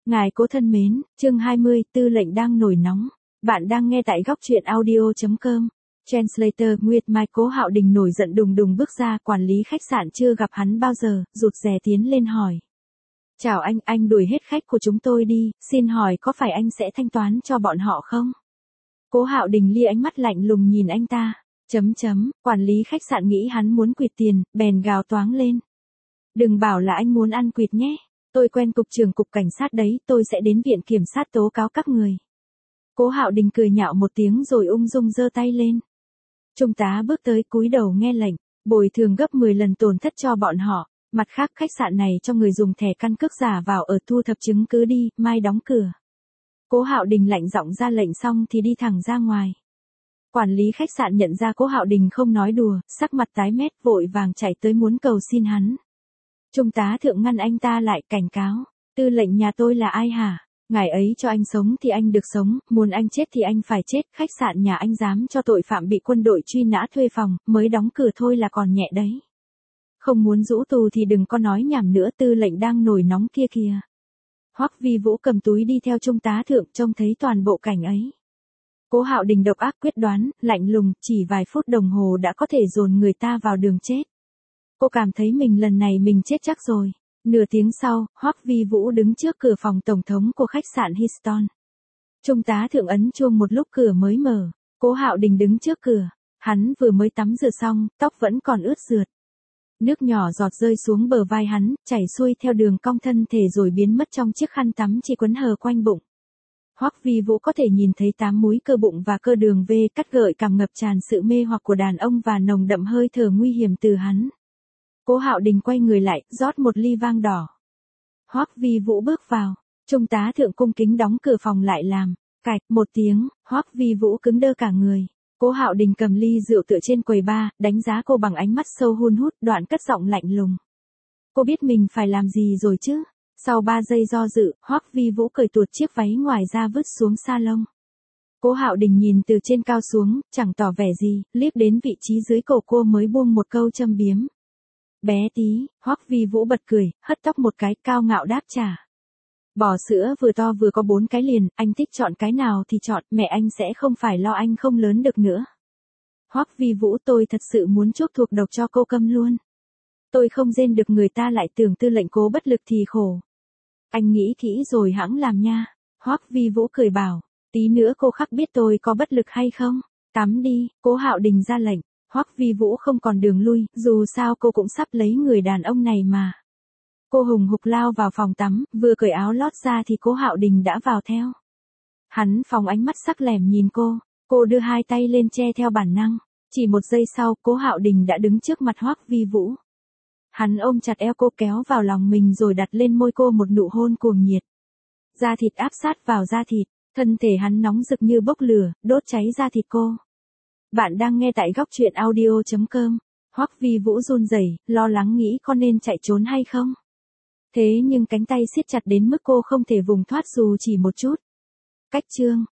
Ngài cố thân mến, chương 20, tư lệnh đang nổi nóng. Bạn đang nghe tại góc truyện audio.com. Translator Nguyệt Mai. Cố Hạo Đình nổi giận đùng đùng bước ra, quản lý khách sạn chưa gặp hắn bao giờ, rụt rè tiến lên hỏi. Chào anh đuổi hết khách của chúng tôi đi, xin hỏi có phải anh sẽ thanh toán cho bọn họ không? Cố Hạo Đình lia ánh mắt lạnh lùng nhìn anh ta. Quản lý khách sạn nghĩ hắn muốn quỵt tiền, bèn gào toáng lên. Đừng bảo là anh muốn ăn quỵt nhé. Tôi quen cục trưởng cục cảnh sát đấy, tôi sẽ đến viện kiểm sát tố cáo các người. Cố Hạo Đình cười nhạo một tiếng rồi ung dung giơ tay lên. Trung tá bước tới cúi đầu nghe lệnh, bồi thường gấp 10 lần tổn thất cho bọn họ. Mặt khác khách sạn này cho người dùng thẻ căn cước giả vào ở, thu thập chứng cứ đi, mai đóng cửa. Cố Hạo Đình lạnh giọng ra lệnh xong thì đi thẳng ra ngoài. Quản lý khách sạn nhận ra Cố Hạo Đình không nói đùa, sắc mặt tái mét vội vàng chạy tới muốn cầu xin hắn. Trung tá thượng ngăn anh ta lại, cảnh cáo. Tư lệnh nhà tôi là ai hả? Ngài ấy cho anh sống thì anh được sống, muốn anh chết thì anh phải chết. Khách sạn nhà anh dám cho tội phạm bị quân đội truy nã thuê phòng, mới đóng cửa thôi là còn nhẹ đấy. Không muốn rũ tù thì đừng có nói nhảm nữa, tư lệnh đang nổi nóng kia kìa. Hoắc Vi Vũ cầm túi đi theo trung tá thượng, trông thấy toàn bộ cảnh ấy. Cố Hạo Đình độc ác quyết đoán, lạnh lùng, chỉ vài phút đồng hồ đã có thể dồn người ta vào đường chết. Cô cảm thấy mình lần này mình chết chắc rồi. Nửa tiếng sau, Hoắc Vi Vũ đứng trước cửa phòng tổng thống của khách sạn Hilton. Trung tá thượng ấn chuông một lúc cửa mới mở. Cố Hạo Đình đứng trước cửa. Hắn vừa mới tắm rửa xong, tóc vẫn còn ướt rượt. Nước nhỏ giọt rơi xuống bờ vai hắn, chảy xuôi theo đường cong thân thể rồi biến mất trong chiếc khăn tắm chỉ quấn hờ quanh bụng. Hoắc Vi Vũ có thể nhìn thấy 8 múi cơ bụng và cơ đường V cắt gợi cảm ngập tràn sự mê hoặc của đàn ông và nồng đậm hơi thở nguy hiểm từ hắn. Cố Hạo Đình quay người lại, rót một ly vang đỏ. Hoắc Vi Vũ bước vào, trung tá thượng cung kính đóng cửa phòng lại làm. Cạch một tiếng, Hoắc Vi Vũ cứng đơ cả người. Cố Hạo Đình cầm ly rượu tựa trên quầy bar, đánh giá cô bằng ánh mắt sâu hun hút, đoạn cất giọng lạnh lùng. Cô biết mình phải làm gì rồi chứ? Sau 3 giây do dự, Hoắc Vi Vũ cởi tuột chiếc váy ngoài ra vứt xuống salon. Cố Hạo Đình nhìn từ trên cao xuống, chẳng tỏ vẻ gì, liếc đến vị trí dưới cổ cô mới buông một câu châm biếm. Bé tí, Hoắc Vi Vũ bật cười, hất tóc một cái, cao ngạo đáp trả. Bò sữa vừa to vừa có 4 cái liền, anh thích chọn cái nào thì chọn, mẹ anh sẽ không phải lo anh không lớn được nữa. Hoắc Vi Vũ, tôi thật sự muốn chuốc thuộc độc cho cô câm luôn. Tôi không rên được, người ta lại tưởng tư lệnh Cố bất lực thì khổ. Anh nghĩ kỹ rồi hẵng làm nha. Hoắc Vi Vũ cười bảo, tí nữa cô khắc biết tôi có bất lực hay không. Tắm đi, Cố Hạo Đình ra lệnh. Hoắc Vi Vũ không còn đường lui, dù sao cô cũng sắp lấy người đàn ông này mà. Cô hùng hục lao vào phòng tắm, vừa cởi áo lót ra thì Cố Hạo Đình đã vào theo. Hắn phóng ánh mắt sắc lẻm nhìn cô đưa hai tay lên che theo bản năng. Chỉ một giây sau, Cố Hạo Đình đã đứng trước mặt Hoắc Vi Vũ. Hắn ôm chặt eo cô kéo vào lòng mình rồi đặt lên môi cô một nụ hôn cuồng nhiệt. Da thịt áp sát vào da thịt, thân thể hắn nóng rực như bốc lửa, đốt cháy da thịt cô. Bạn đang nghe tại góc truyện audio.com. Hoắc Vi Vũ run rẩy, lo lắng nghĩ có nên chạy trốn hay không. Thế nhưng cánh tay siết chặt đến mức cô không thể vùng thoát dù chỉ một chút. Cách chương